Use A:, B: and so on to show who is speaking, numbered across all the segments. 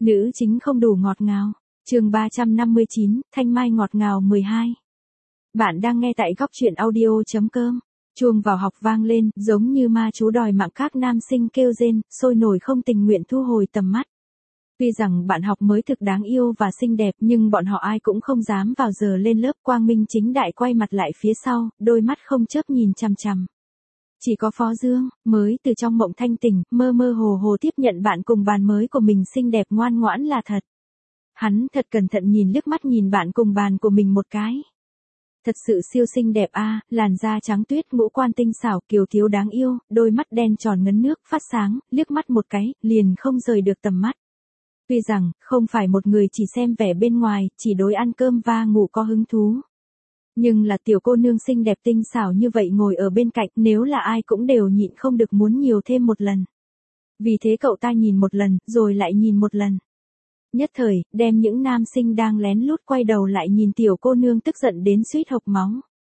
A: Nữ chính không đủ ngọt ngào. Chương 359, Thanh Mai ngọt ngào 12. Bạn đang nghe tại góc truyện audio.com. Chuông vào học vang lên, giống như ma chú đòi mạng các nam sinh kêu rên, sôi nổi không tình nguyện thu hồi tầm mắt. Tuy rằng bạn học mới thực đáng yêu và xinh đẹp, nhưng bọn họ ai cũng không dám vào giờ lên lớp. Quang minh chính đại quay mặt lại phía sau, đôi mắt không chớp nhìn chằm chằm. Chỉ có Phó Dương, mới từ trong mộng thanh tỉnh, mơ mơ hồ hồ tiếp nhận bạn cùng bàn mới của mình xinh đẹp ngoan ngoãn là thật. Hắn thật cẩn thận nhìn liếc mắt nhìn bạn cùng bàn của mình một cái. Thật sự siêu xinh đẹp a, làn da trắng tuyết, ngũ quan tinh xảo, kiều thiếu đáng yêu, đôi mắt đen tròn ngấn nước, phát sáng, liếc mắt một cái, liền không rời được tầm mắt. Tuy rằng, không phải một người chỉ xem vẻ bên ngoài, chỉ đối ăn cơm và ngủ có hứng thú. Nhưng là tiểu cô nương xinh đẹp tinh xảo như vậy ngồi ở bên cạnh, nếu là ai cũng đều nhịn không được muốn nhiều thêm một lần. Vì thế cậu ta nhìn một lần, rồi lại nhìn một lần. Nhất thời, đem những nam sinh đang lén lút quay đầu lại nhìn tiểu cô nương tức giận đến suýt hộc máu.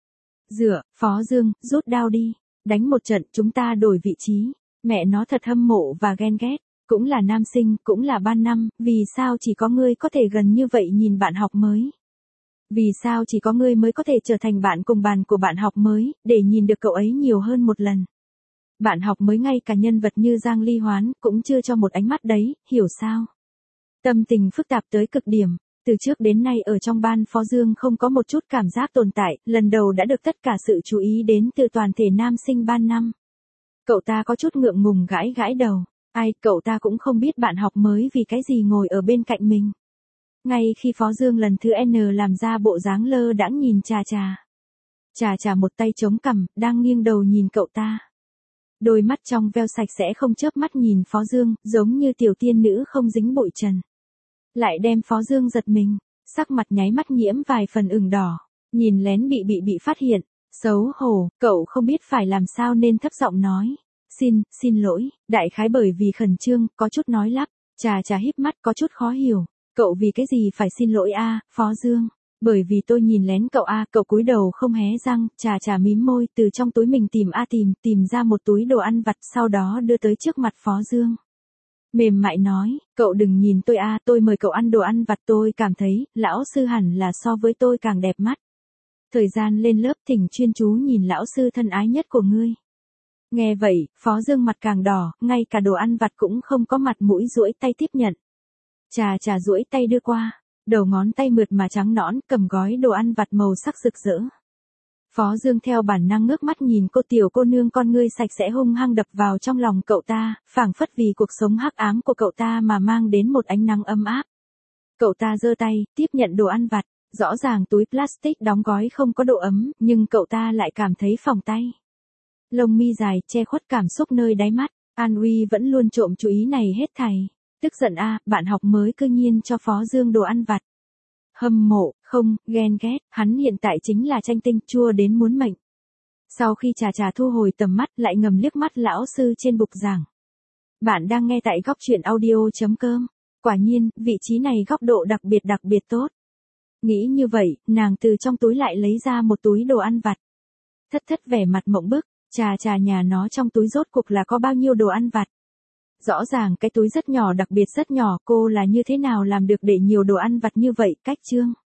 A: Dựa, Phó Dương, rút đao đi. Đánh một trận, chúng ta đổi vị trí. Mẹ nó thật hâm mộ và ghen ghét. Cũng là nam sinh, cũng là ban năm, vì sao chỉ có ngươi có thể gần như vậy nhìn bạn học mới? Vì sao chỉ có ngươi mới có thể trở thành bạn cùng bàn của bạn học mới, để nhìn được cậu ấy nhiều hơn một lần? Bạn học mới ngay cả nhân vật như Giang Ly Hoán cũng chưa cho một ánh mắt đấy, hiểu sao? Tâm tình phức tạp tới cực điểm. Từ trước đến nay ở trong ban Phó Dương không có một chút cảm giác tồn tại, lần đầu đã được tất cả sự chú ý đến từ toàn thể nam sinh ban năm. Cậu ta có chút ngượng ngùng gãi gãi đầu. Ai, cậu ta cũng không biết bạn học mới vì cái gì ngồi ở bên cạnh mình. Ngay khi Phó Dương lần thứ N làm ra bộ dáng lơ đãng nhìn Trà Trà. Trà Trà một tay chống cằm, đang nghiêng đầu nhìn cậu ta. Đôi mắt trong veo sạch sẽ không chớp mắt nhìn Phó Dương, giống như tiểu tiên nữ không dính bụi trần. Lại đem Phó Dương giật mình, sắc mặt nháy mắt nhiễm vài phần ửng đỏ, nhìn lén bị phát hiện, xấu hổ, cậu không biết phải làm sao nên thấp giọng nói. Xin lỗi, đại khái bởi vì khẩn trương, có chút nói lắp. Trà Trà híp mắt có chút khó hiểu. Cậu vì cái gì phải xin lỗi a, Phó Dương? Bởi vì tôi nhìn lén cậu a, cậu cúi đầu không hé răng, Trà Trà mím môi, từ trong túi mình tìm ra một túi đồ ăn vặt, sau đó đưa tới trước mặt Phó Dương. Mềm mại nói, cậu đừng nhìn tôi a, tôi mời cậu ăn đồ ăn vặt, tôi cảm thấy, lão sư hẳn là so với tôi càng đẹp mắt. Thời gian lên lớp thỉnh chuyên chú nhìn lão sư thân ái nhất của ngươi. Nghe vậy, Phó Dương mặt càng đỏ, ngay cả đồ ăn vặt cũng không có mặt mũi duỗi tay tiếp nhận. Trà Trà duỗi tay đưa qua, đầu ngón tay mượt mà trắng nõn, cầm gói đồ ăn vặt màu sắc rực rỡ. Phó Dương theo bản năng ngước mắt nhìn cô tiểu cô nương, con ngươi sạch sẽ hung hăng đập vào trong lòng cậu ta, phảng phất vì cuộc sống hắc ám của cậu ta mà mang đến một ánh nắng ấm áp. Cậu ta giơ tay, tiếp nhận đồ ăn vặt, rõ ràng túi plastic đóng gói không có độ ấm, nhưng cậu ta lại cảm thấy phỏng tay. Lông mi dài, che khuất cảm xúc nơi đáy mắt, An Uy vẫn luôn trộm chú ý này hết thảy. Tức giận a, bạn học mới cư nhiên cho Phó Dương đồ ăn vặt. Hâm mộ, không, ghen ghét, hắn hiện tại chính là tranh tinh, chua đến muốn mệnh. Sau khi Trà Trà thu hồi tầm mắt, lại ngầm liếc mắt lão sư trên bục giảng. Bạn đang nghe tại góc truyện audio.com. Quả nhiên, vị trí này góc độ đặc biệt tốt. Nghĩ như vậy, nàng từ trong túi lại lấy ra một túi đồ ăn vặt. Thất vẻ mặt mộng bức, Trà Trà nhà nó trong túi rốt cuộc là có bao nhiêu đồ ăn vặt. Rõ ràng cái túi rất nhỏ, đặc biệt rất nhỏ, cô là như thế nào làm được để nhiều đồ ăn vặt như vậy, cách chương.